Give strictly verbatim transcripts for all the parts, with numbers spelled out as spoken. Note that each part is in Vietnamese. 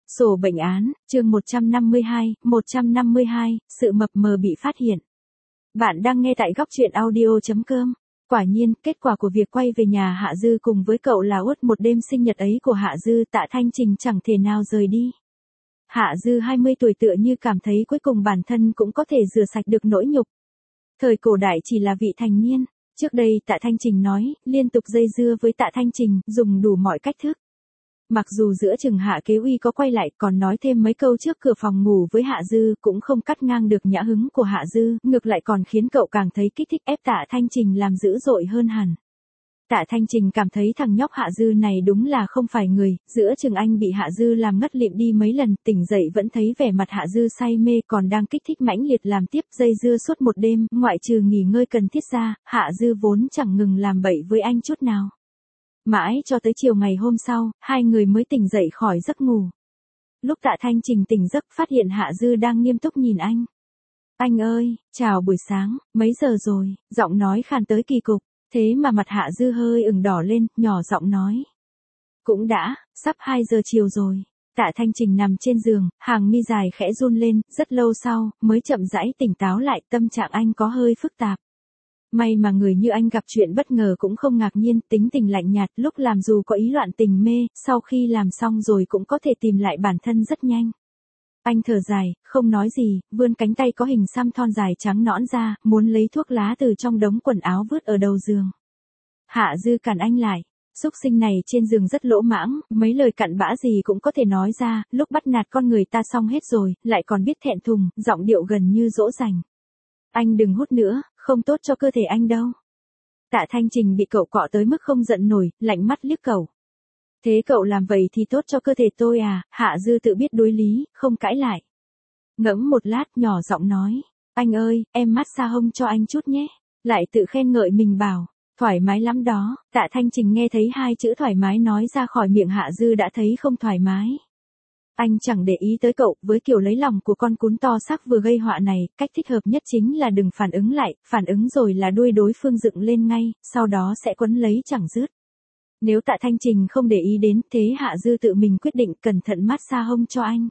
Sổ bệnh án, chương một trăm năm mươi hai, một trăm năm mươi hai, sự mập mờ bị phát hiện. Bạn đang nghe tại góc truyện audio chấm com. Quả nhiên, kết quả của việc quay về nhà Hạ Dư cùng với cậu là uất một đêm sinh nhật ấy của Hạ Dư, Tạ Thanh Trình chẳng thể nào rời đi. Hạ Dư hai mươi tuổi tựa như cảm thấy cuối cùng bản thân cũng có thể rửa sạch được nỗi nhục. Thời cổ đại chỉ là vị thành niên. Trước đây Tạ Thanh Trình nói, liên tục dây dưa với Tạ Thanh Trình, dùng đủ mọi cách thức. Mặc dù giữa chừng Hạ Kế Uy có quay lại còn nói thêm mấy câu trước cửa phòng ngủ với Hạ Dư cũng không cắt ngang được nhã hứng của Hạ Dư, ngược lại còn khiến cậu càng thấy kích thích ép Tạ Thanh Trình làm dữ dội hơn hẳn. Tạ Thanh Trình cảm thấy thằng nhóc Hạ Dư này đúng là không phải người, giữa chừng anh bị Hạ Dư làm ngất lịm đi mấy lần, tỉnh dậy vẫn thấy vẻ mặt Hạ Dư say mê còn đang kích thích mãnh liệt làm tiếp dây dưa suốt một đêm, ngoại trừ nghỉ ngơi cần thiết ra, Hạ Dư vốn chẳng ngừng làm bậy với anh chút nào. Mãi cho tới chiều ngày hôm sau, hai người mới tỉnh dậy khỏi giấc ngủ. Lúc Tạ Thanh Trình tỉnh giấc phát hiện Hạ Dư đang nghiêm túc nhìn anh. Anh ơi, chào buổi sáng, mấy giờ rồi, giọng nói khàn tới kỳ cục, thế mà mặt Hạ Dư hơi ửng đỏ lên, nhỏ giọng nói. Cũng đã, sắp hai giờ chiều rồi. Tạ Thanh Trình nằm trên giường, hàng mi dài khẽ run lên, rất lâu sau, mới chậm rãi tỉnh táo lại, tâm trạng anh có hơi phức tạp. May mà người như anh gặp chuyện bất ngờ cũng không ngạc nhiên, tính tình lạnh nhạt, lúc làm dù có ý loạn tình mê, sau khi làm xong rồi cũng có thể tìm lại bản thân rất nhanh. Anh thở dài, không nói gì, vươn cánh tay có hình xăm thon dài trắng nõn ra, muốn lấy thuốc lá từ trong đống quần áo vứt ở đầu giường. Hạ Dư cản anh lại. Súc sinh này trên giường rất lỗ mãng, mấy lời cặn bã gì cũng có thể nói ra, lúc bắt nạt con người ta xong hết rồi, lại còn biết thẹn thùng, giọng điệu gần như dỗ dành. Anh đừng hút nữa, không tốt cho cơ thể anh đâu. Tạ Thanh Trình bị cậu cọ tới mức không giận nổi, lạnh mắt liếc cậu. Thế cậu làm vậy thì tốt cho cơ thể tôi à? Hạ Dư tự biết đối lý, không cãi lại. Ngẫm một lát nhỏ giọng nói, anh ơi, em massage hông cho anh chút nhé. Lại tự khen ngợi mình bảo, thoải mái lắm đó. Tạ Thanh Trình nghe thấy hai chữ thoải mái nói ra khỏi miệng Hạ Dư đã thấy không thoải mái. Anh chẳng để ý tới cậu, với kiểu lấy lòng của con cún to xác vừa gây họa này, cách thích hợp nhất chính là đừng phản ứng lại, phản ứng rồi là đuôi đối phương dựng lên ngay, sau đó sẽ quấn lấy chẳng dứt. Nếu Tạ Thanh Trình không để ý đến, thế Hạ Dư tự mình quyết định cẩn thận massage hông cho anh.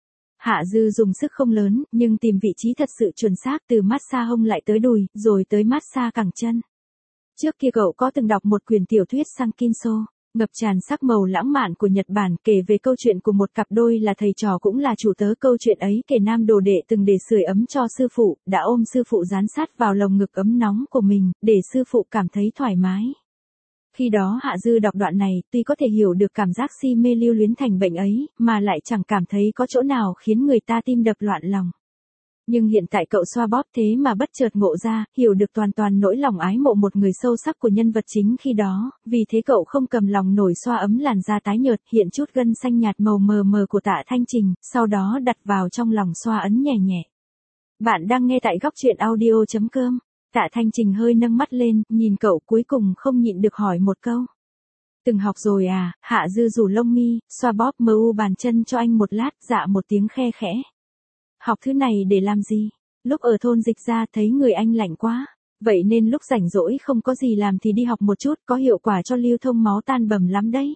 Hạ Dư dùng sức không lớn, nhưng tìm vị trí thật sự chuẩn xác, từ massage hông lại tới đùi, rồi tới massage cẳng chân. Trước kia cậu có từng đọc một quyển tiểu thuyết Sankinso, ngập tràn sắc màu lãng mạn của Nhật Bản, kể về câu chuyện của một cặp đôi là thầy trò cũng là chủ tớ. Câu chuyện ấy kể nam đồ đệ từng để sưởi ấm cho sư phụ, đã ôm sư phụ dán sát vào lồng ngực ấm nóng của mình, để sư phụ cảm thấy thoải mái. Khi đó Hạ Dư đọc đoạn này, tuy có thể hiểu được cảm giác si mê lưu luyến thành bệnh ấy, mà lại chẳng cảm thấy có chỗ nào khiến người ta tim đập loạn lòng. Nhưng hiện tại cậu xoa bóp thế mà bất chợt ngộ ra, hiểu được toàn toàn nỗi lòng ái mộ một người sâu sắc của nhân vật chính khi đó, vì thế cậu không cầm lòng nổi xoa ấm làn da tái nhợt, hiện chút gân xanh nhạt màu mờ mờ của Tạ Thanh Trình, sau đó đặt vào trong lòng xoa ấn nhẹ nhẹ. Bạn đang nghe tại góc truyện audio chấm com. Tạ Thanh Trình hơi nâng mắt lên, nhìn cậu cuối cùng không nhịn được hỏi một câu. Từng học rồi à? Hạ Dư rủ lông mi, xoa bóp mờ u bàn chân cho anh một lát, dạ một tiếng khe khẽ. Học thứ này để làm gì? Lúc ở thôn Dịch ra thấy người anh lạnh quá. Vậy nên lúc rảnh rỗi không có gì làm thì đi học một chút, có hiệu quả cho lưu thông máu tan bầm lắm đấy.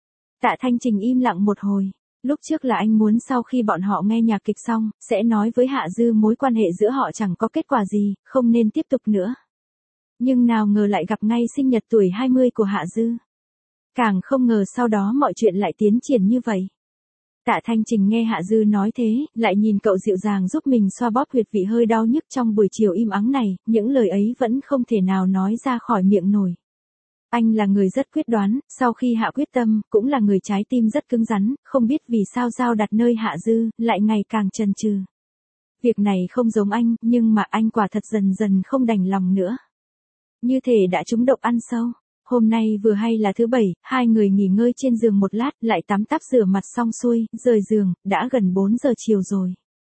Tạ Thanh Trình im lặng một hồi. Lúc trước là anh muốn sau khi bọn họ nghe nhạc kịch xong, sẽ nói với Hạ Dư mối quan hệ giữa họ chẳng có kết quả gì, không nên tiếp tục nữa. Nhưng nào ngờ lại gặp ngay sinh nhật tuổi hai mươi của Hạ Dư. Càng không ngờ sau đó mọi chuyện lại tiến triển như vậy. Tạ Thanh Trình nghe Hạ Dư nói thế, lại nhìn cậu dịu dàng giúp mình xoa bóp huyệt vị hơi đau nhức trong buổi chiều im ắng này, những lời ấy vẫn không thể nào nói ra khỏi miệng nổi. Anh là người rất quyết đoán, sau khi hạ quyết tâm, cũng là người trái tim rất cứng rắn, không biết vì sao dao đặt nơi Hạ Dư, lại ngày càng chần chừ. Việc này không giống anh, nhưng mà anh quả thật dần dần không đành lòng nữa. Như thể đã trúng độc ăn sâu. Hôm nay vừa hay là thứ bảy, hai người nghỉ ngơi trên giường một lát, lại tắm táp rửa mặt xong xuôi, rời giường, đã gần bốn giờ chiều rồi.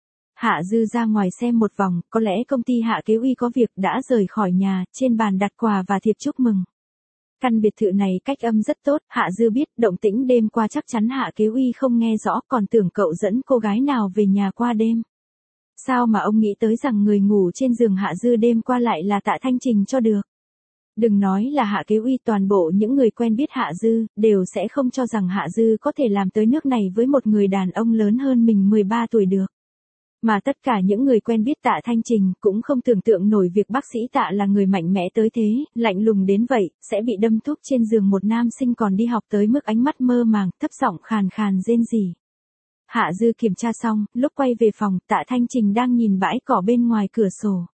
Hạ Dư ra ngoài xem một vòng, có lẽ công ty Hạ Kế Uy có việc, đã rời khỏi nhà, trên bàn đặt quà và thiệp chúc mừng. Căn biệt thự này cách âm rất tốt, Hạ Dư biết động tĩnh đêm qua chắc chắn Hạ Kế Uy không nghe rõ, còn tưởng cậu dẫn cô gái nào về nhà qua đêm. Sao mà ông nghĩ tới rằng người ngủ trên giường Hạ Dư đêm qua lại là Tạ Thanh Trình cho được. Đừng nói là Hạ Kế Uy, toàn bộ những người quen biết Hạ Dư, đều sẽ không cho rằng Hạ Dư có thể làm tới nước này với một người đàn ông lớn hơn mình mười ba tuổi được. Mà tất cả những người quen biết Tạ Thanh Trình cũng không tưởng tượng nổi việc bác sĩ Tạ là người mạnh mẽ tới thế, lạnh lùng đến vậy, sẽ bị đâm thuốc trên giường một nam sinh còn đi học tới mức ánh mắt mơ màng, thấp giọng khàn khàn rên rỉ. Hạ Dư kiểm tra xong, lúc quay về phòng, Tạ Thanh Trình đang nhìn bãi cỏ bên ngoài cửa sổ.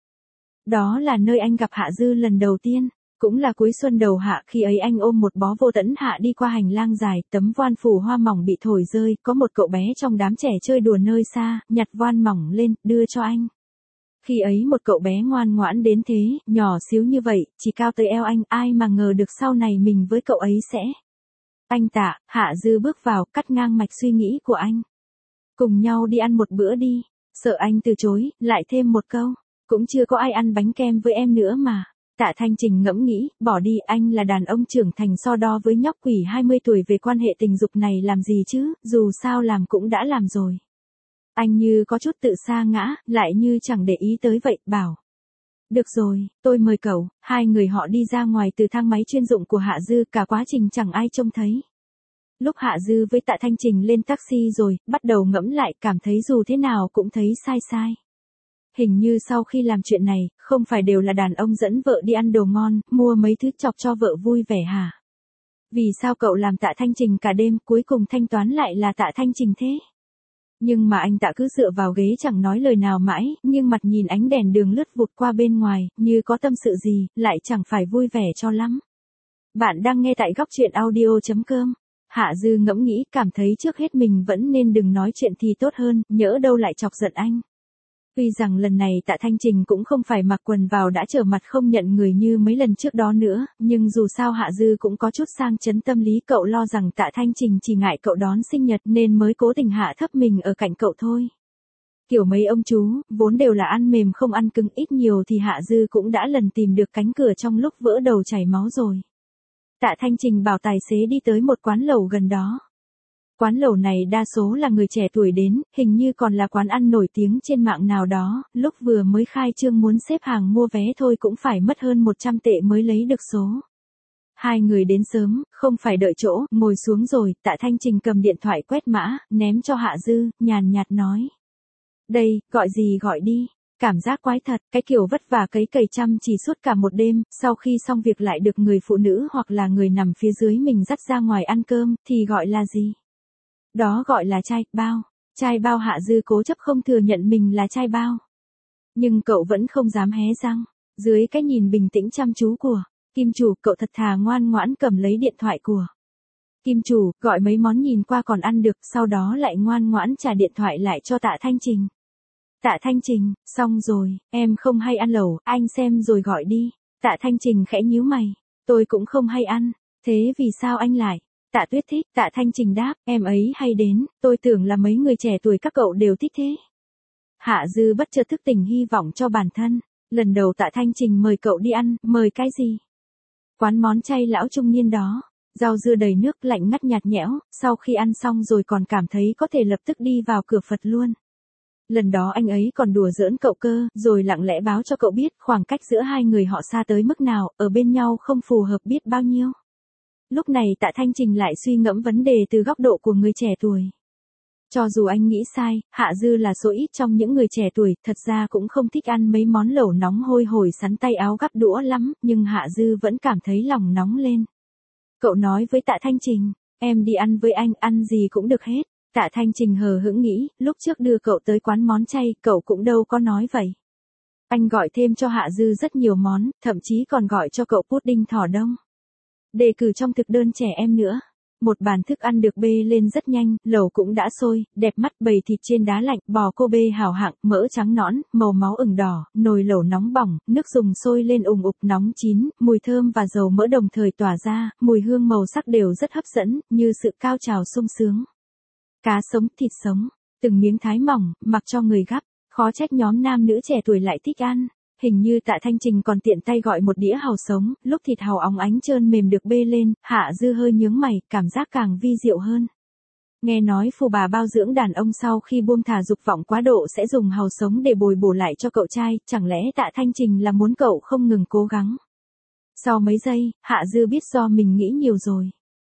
Đó là nơi anh gặp Hạ Dư lần đầu tiên. Cũng là cuối xuân đầu hạ, khi ấy anh ôm một bó vô tẫn hạ đi qua hành lang dài, tấm voan phủ hoa mỏng bị thổi rơi, có một cậu bé trong đám trẻ chơi đùa nơi xa, nhặt voan mỏng lên, đưa cho anh. Khi ấy một cậu bé ngoan ngoãn đến thế, nhỏ xíu như vậy, chỉ cao tới eo anh, ai mà ngờ được sau này mình với cậu ấy sẽ. Anh Tạ, Hạ Dư bước vào, cắt ngang mạch suy nghĩ của anh. Cùng nhau đi ăn một bữa đi, sợ anh từ chối, lại thêm một câu, cũng chưa có ai ăn bánh kem với em nữa mà. Tạ Thanh Trình ngẫm nghĩ, bỏ đi, anh là đàn ông trưởng thành, so đo với nhóc quỷ hai mươi tuổi về quan hệ tình dục này làm gì chứ, dù sao làm cũng đã làm rồi. Anh như có chút tự sa ngã, lại như chẳng để ý tới vậy, bảo. Được rồi, tôi mời cậu. Hai người họ đi ra ngoài từ thang máy chuyên dụng của Hạ Dư, cả quá trình chẳng ai trông thấy. Lúc Hạ Dư với Tạ Thanh Trình lên taxi rồi, bắt đầu ngẫm lại, cảm thấy dù thế nào cũng thấy sai sai. Hình như sau khi làm chuyện này, không phải đều là đàn ông dẫn vợ đi ăn đồ ngon, mua mấy thứ chọc cho vợ vui vẻ hả? Vì sao cậu làm Tạ Thanh Trình cả đêm, cuối cùng thanh toán lại là Tạ Thanh Trình thế? Nhưng mà anh Tạ cứ dựa vào ghế chẳng nói lời nào mãi, nhưng mặt nhìn ánh đèn đường lướt vụt qua bên ngoài, như có tâm sự gì, lại chẳng phải vui vẻ cho lắm. Bạn đang nghe tại góc truyện audio chấm com. Hạ Dư ngẫm nghĩ, cảm thấy trước hết mình vẫn nên đừng nói chuyện thì tốt hơn, nhỡ đâu lại chọc giận anh. Tuy rằng lần này Tạ Thanh Trình cũng không phải mặc quần vào đã trở mặt không nhận người như mấy lần trước đó nữa, nhưng dù sao Hạ Dư cũng có chút sang chấn tâm lý, cậu lo rằng Tạ Thanh Trình chỉ ngại cậu đón sinh nhật nên mới cố tình hạ thấp mình ở cạnh cậu thôi. Kiểu mấy ông chú, vốn đều là ăn mềm không ăn cứng, ít nhiều thì Hạ Dư cũng đã lần tìm được cánh cửa trong lúc vỡ đầu chảy máu rồi. Tạ Thanh Trình bảo tài xế đi tới một quán lẩu gần đó. Quán lẩu này đa số là người trẻ tuổi đến, hình như còn là quán ăn nổi tiếng trên mạng nào đó, lúc vừa mới khai trương muốn xếp hàng mua vé thôi cũng phải mất hơn một trăm tệ mới lấy được số. Hai người đến sớm, không phải đợi chỗ, ngồi xuống rồi, Tạ Thanh Trình cầm điện thoại quét mã, ném cho Hạ Dư, nhàn nhạt nói. Đây, gọi gì gọi đi. Cảm giác quái thật, cái kiểu vất vả cấy cày chăm chỉ suốt cả một đêm, sau khi xong việc lại được người phụ nữ hoặc là người nằm phía dưới mình dắt ra ngoài ăn cơm, thì gọi là gì? Đó gọi là trai bao. Trai bao. Hạ Dư cố chấp không thừa nhận mình là trai bao. Nhưng cậu vẫn không dám hé răng. Dưới cái nhìn bình tĩnh chăm chú của Kim chủ, cậu thật thà ngoan ngoãn cầm lấy điện thoại của Kim chủ, gọi mấy món nhìn qua còn ăn được, sau đó lại ngoan ngoãn trả điện thoại lại cho Tạ Thanh Trình. Tạ Thanh Trình, xong rồi, em không hay ăn lẩu, anh xem rồi gọi đi. Tạ Thanh Trình khẽ nhíu mày. Tôi cũng không hay ăn. Thế vì sao anh lại? Tạ Tuyết thích. Tạ Thanh Trình đáp, em ấy hay đến, tôi tưởng là mấy người trẻ tuổi các cậu đều thích thế. Hạ Dư bất chợt thức tỉnh hy vọng cho bản thân. Lần đầu Tạ Thanh Trình mời cậu đi ăn, mời cái gì? Quán món chay lão trung niên đó. Rau dưa đầy nước lạnh ngắt nhạt nhẽo, sau khi ăn xong rồi còn cảm thấy có thể lập tức đi vào cửa Phật luôn. Lần đó anh ấy còn đùa giỡn cậu cơ, rồi lặng lẽ báo cho cậu biết khoảng cách giữa hai người họ xa tới mức nào, ở bên nhau không phù hợp biết bao nhiêu. Lúc này Tạ Thanh Trình lại suy ngẫm vấn đề từ góc độ của người trẻ tuổi. Cho dù anh nghĩ sai, Hạ Dư là số ít trong những người trẻ tuổi, thật ra cũng không thích ăn mấy món lẩu nóng hôi hổi sắn tay áo gắp đũa lắm, nhưng Hạ Dư vẫn cảm thấy lòng nóng lên. Cậu nói với Tạ Thanh Trình, em đi ăn với anh, ăn gì cũng được hết. Tạ Thanh Trình hờ hững nghĩ, lúc trước đưa cậu tới quán món chay, cậu cũng đâu có nói vậy. Anh gọi thêm cho Hạ Dư rất nhiều món, thậm chí còn gọi cho cậu pudding thỏ đông. Đề cử trong thực đơn trẻ em nữa. Một bàn thức ăn được bê lên rất nhanh, lẩu cũng đã sôi, đẹp mắt, bầy thịt trên đá lạnh, bò Kobe hảo hạng, mỡ trắng nõn, màu máu ửng đỏ, nồi lẩu nóng bỏng, nước dùng sôi lên ùng ục nóng chín, mùi thơm và dầu mỡ đồng thời tỏa ra, mùi hương màu sắc đều rất hấp dẫn, như sự cao trào sung sướng. Cá sống, thịt sống, từng miếng thái mỏng, mặc cho người gắp, khó trách nhóm nam nữ trẻ tuổi lại thích ăn. Hình như Tạ Thanh Trình còn tiện tay gọi một đĩa hàu sống, lúc thịt hàu óng ánh trơn mềm được bê lên, Hạ Dư hơi nhướng mày, cảm giác càng vi diệu hơn. Nghe nói phù bà bao dưỡng đàn ông sau khi buông thả dục vọng quá độ sẽ dùng hàu sống để bồi bổ lại cho cậu trai, chẳng lẽ Tạ Thanh Trình là muốn cậu không ngừng cố gắng? Sau mấy giây, Hạ Dư biết do mình nghĩ nhiều rồi.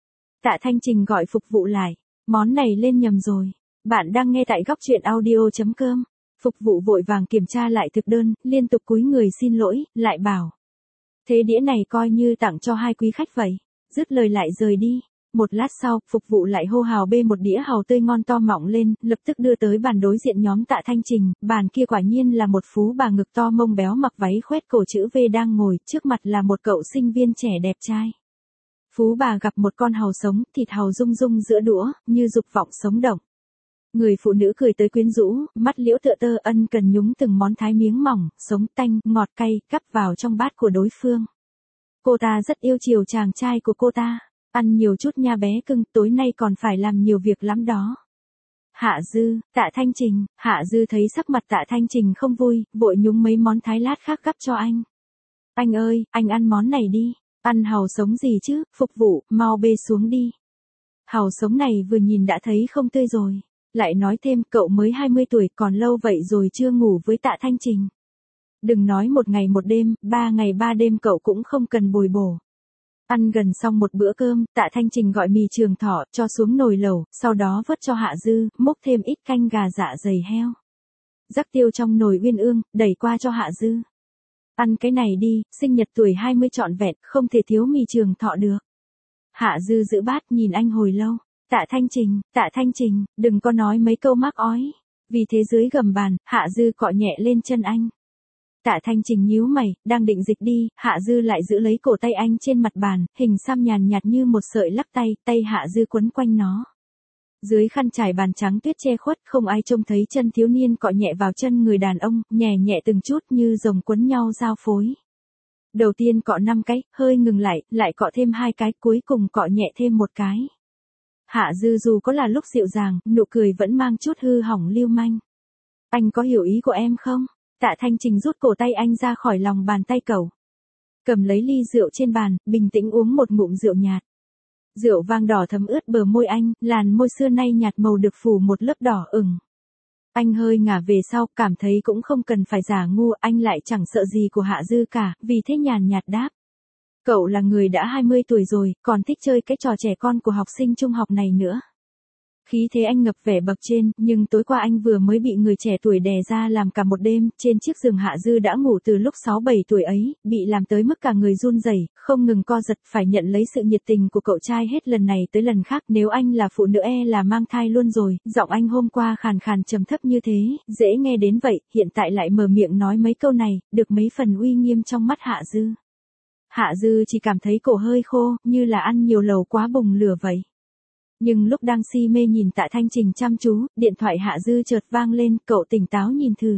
Tạ Thanh Trình gọi phục vụ lại. Món này lên nhầm rồi. Bạn đang nghe tại góc truyện audio.com. Phục vụ vội vàng kiểm tra lại thực đơn, liên tục cúi người xin lỗi, lại bảo. Thế đĩa này coi như tặng cho hai quý khách vậy. Dứt lời lại rời đi. Một lát sau, phục vụ lại hô hào bê một đĩa hàu tươi ngon to mọng lên, lập tức đưa tới bàn đối diện nhóm Tạ Thanh Trình. Bàn kia quả nhiên là một phú bà ngực to mông béo mặc váy khoét cổ chữ V đang ngồi, trước mặt là một cậu sinh viên trẻ đẹp trai. Phú bà gặp một con hàu sống, thịt hàu rung rung giữa đũa, như dục vọng sống động. Người phụ nữ cười tới quyến rũ, mắt liễu tựa tơ ân cần nhúng từng món thái miếng mỏng, sống tanh, ngọt cay, cắp vào trong bát của đối phương. Cô ta rất yêu chiều chàng trai của cô ta. Ăn nhiều chút nha bé cưng, tối nay còn phải làm nhiều việc lắm đó. Hạ Dư, Tạ Thanh Trình, Hạ Dư thấy sắc mặt Tạ Thanh Trình không vui, vội nhúng mấy món thái lát khác gắp cho anh. Anh ơi, anh ăn món này đi. Ăn hàu sống gì chứ, phục vụ, mau bê xuống đi. Hàu sống này vừa nhìn đã thấy không tươi rồi. Lại nói thêm, cậu mới hai mươi tuổi, còn lâu vậy rồi chưa ngủ với Tạ Thanh Trình. Đừng nói một ngày một đêm, ba ngày ba đêm cậu cũng không cần bồi bổ. Ăn gần xong một bữa cơm, Tạ Thanh Trình gọi mì trường thọ, cho xuống nồi lẩu, sau đó vớt cho Hạ Dư, múc thêm ít canh gà dạ dày heo. Rắc tiêu trong nồi uyên ương, đẩy qua cho Hạ Dư. Ăn cái này đi, sinh nhật tuổi hai mươi trọn vẹn, không thể thiếu mì trường thọ được. Hạ Dư giữ bát nhìn anh hồi lâu. Tạ Thanh Trình, Tạ Thanh Trình, đừng có nói mấy câu mắc ói. Vì thế dưới gầm bàn, Hạ Dư cọ nhẹ lên chân anh. Tạ Thanh Trình nhíu mày, đang định dịch đi, Hạ Dư lại giữ lấy cổ tay anh trên mặt bàn, hình xăm nhàn nhạt như một sợi lắc tay, tay Hạ Dư quấn quanh nó. Dưới khăn trải bàn trắng tuyết che khuất, không ai trông thấy chân thiếu niên cọ nhẹ vào chân người đàn ông, nhẹ nhẹ từng chút như rồng quấn nhau giao phối. Đầu tiên cọ năm cái, hơi ngừng lại, lại cọ thêm hai cái, cuối cùng cọ nhẹ thêm một cái. Hạ Dư dù có là lúc dịu dàng, nụ cười vẫn mang chút hư hỏng lưu manh. Anh có hiểu ý của em không? Tạ Thanh Trình rút cổ tay anh ra khỏi lòng bàn tay cậu. Cầm lấy ly rượu trên bàn, bình tĩnh uống một ngụm rượu nhạt. Rượu vang đỏ thấm ướt bờ môi anh, làn môi xưa nay nhạt màu được phủ một lớp đỏ ửng. Anh hơi ngả về sau, cảm thấy cũng không cần phải giả ngu, anh lại chẳng sợ gì của Hạ Dư cả, vì thế nhàn nhạt đáp. Cậu là người đã hai mươi tuổi rồi, còn thích chơi cái trò trẻ con của học sinh trung học này nữa. Khí thế anh ngập vẻ bậc trên, nhưng tối qua anh vừa mới bị người trẻ tuổi đè ra làm cả một đêm, trên chiếc giường Hạ Dư đã ngủ từ lúc sáu bảy tuổi ấy, bị làm tới mức cả người run rẩy, không ngừng co giật, phải nhận lấy sự nhiệt tình của cậu trai hết lần này tới lần khác, nếu anh là phụ nữ e là mang thai luôn rồi, giọng anh hôm qua khàn khàn trầm thấp như thế, dễ nghe đến vậy, hiện tại lại mở miệng nói mấy câu này, được mấy phần uy nghiêm trong mắt Hạ Dư. Hạ Dư chỉ cảm thấy cổ hơi khô, như là ăn nhiều lẩu quá bùng lửa vậy. Nhưng lúc đang si mê nhìn Tạ Thanh Trình chăm chú, điện thoại Hạ Dư chợt vang lên, cậu tỉnh táo nhìn thử.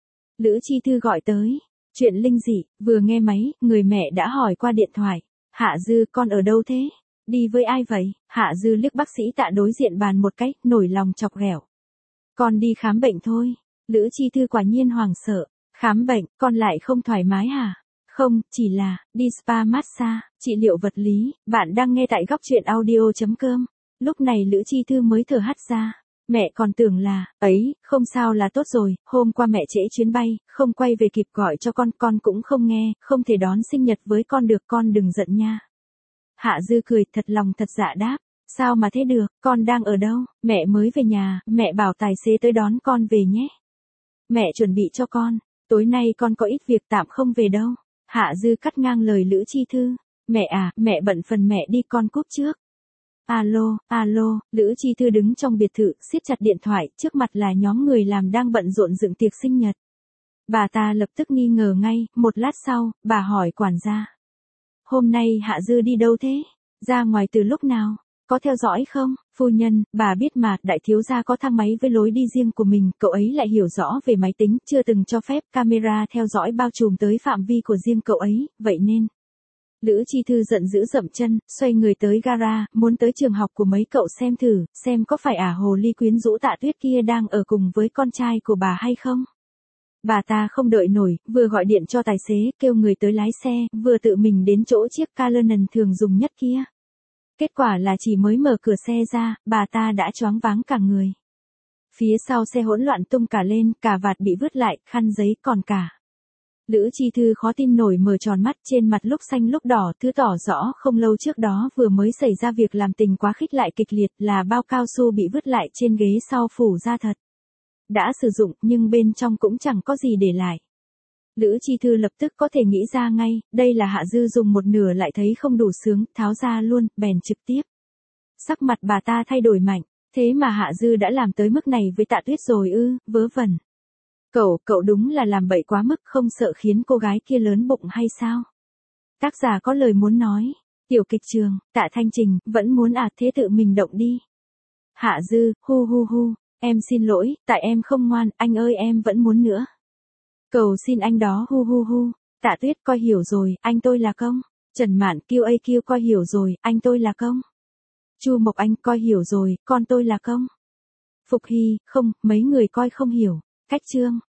Lữ Chi Thư gọi tới. Chuyện linh dị, vừa nghe máy, người mẹ đã hỏi qua điện thoại. Hạ Dư, con ở đâu thế? Đi với ai vậy? Hạ Dư liếc bác sĩ Tạ đối diện bàn một cái, nổi lòng chọc ghẹo. Con đi khám bệnh thôi. Lữ Chi Thư quả nhiên hoảng sợ. Khám bệnh, con lại không thoải mái hả? Không, chỉ là, đi spa massage, trị liệu vật lý. Bạn đang nghe tại góc truyện audio.com. Lúc này Lữ Chi Thư mới thở hắt ra. Mẹ còn tưởng là, ấy, không sao là tốt rồi, hôm qua mẹ trễ chuyến bay, không quay về kịp gọi cho con, con cũng không nghe, không thể đón sinh nhật với con được, con đừng giận nha. Hạ Dư cười, thật lòng thật dạ đáp. Sao mà thế được, con đang ở đâu? Mẹ mới về nhà, mẹ bảo tài xế tới đón con về nhé. Mẹ chuẩn bị cho con, tối nay con có ít việc tạm không về đâu. Hạ Dư cắt ngang lời Lữ Chi Thư. Mẹ à, mẹ bận phần mẹ đi, con cúp trước. Alo, alo, Lữ Chi Thư đứng trong biệt thự, siết chặt điện thoại, trước mặt là nhóm người làm đang bận rộn dựng tiệc sinh nhật. Bà ta lập tức nghi ngờ ngay, một lát sau, bà hỏi quản gia. Hôm nay Hạ Dư đi đâu thế? Ra ngoài từ lúc nào? Có theo dõi không? Phu nhân, bà biết mà, đại thiếu gia có thang máy với lối đi riêng của mình, cậu ấy lại hiểu rõ về máy tính, chưa từng cho phép camera theo dõi bao trùm tới phạm vi của riêng cậu ấy, vậy nên. Lữ Chi Thư giận dữ dậm chân, xoay người tới gara, muốn tới trường học của mấy cậu xem thử, xem có phải ả hồ ly quyến rũ Tạ Tuyết kia đang ở cùng với con trai của bà hay không. Bà ta không đợi nổi, vừa gọi điện cho tài xế, kêu người tới lái xe, vừa tự mình đến chỗ chiếc Cullinan thường dùng nhất kia. Kết quả là chỉ mới mở cửa xe ra, bà ta đã choáng váng cả người. Phía sau xe hỗn loạn tung cả lên, cà vạt bị vứt lại, khăn giấy còn cả. Lữ Chi Thư khó tin nổi mở tròn mắt, trên mặt lúc xanh lúc đỏ, thứ tỏ rõ không lâu trước đó vừa mới xảy ra việc làm tình quá khích lại kịch liệt, là bao cao su bị vứt lại trên ghế sau phủ ra thật. Đã sử dụng nhưng bên trong cũng chẳng có gì để lại. Lữ Chi Thư lập tức có thể nghĩ ra ngay, đây là Hạ Dư dùng một nửa lại thấy không đủ sướng, tháo ra luôn, bèn trực tiếp. Sắc mặt bà ta thay đổi mạnh, thế mà Hạ Dư đã làm tới mức này với Tạ Tuyết rồi ư, vớ vẩn. Cậu, cậu đúng là làm bậy quá mức, không sợ khiến cô gái kia lớn bụng hay sao? Tác giả có lời muốn nói, tiểu kịch trường, Tạ Thanh Trình, vẫn muốn à, thế tự mình động đi. Hạ Dư, hu hu hu, em xin lỗi, tại em không ngoan, anh ơi em vẫn muốn nữa. Cầu xin anh đó, hu hu hu. Tạ Tuyết, coi hiểu rồi, anh tôi là công. Trần Mạn, kêu a kêu, coi hiểu rồi, anh tôi là công. Chu Mộc Anh, coi hiểu rồi, con tôi là công. Phục Hy, không, mấy người coi không hiểu. Cách chương.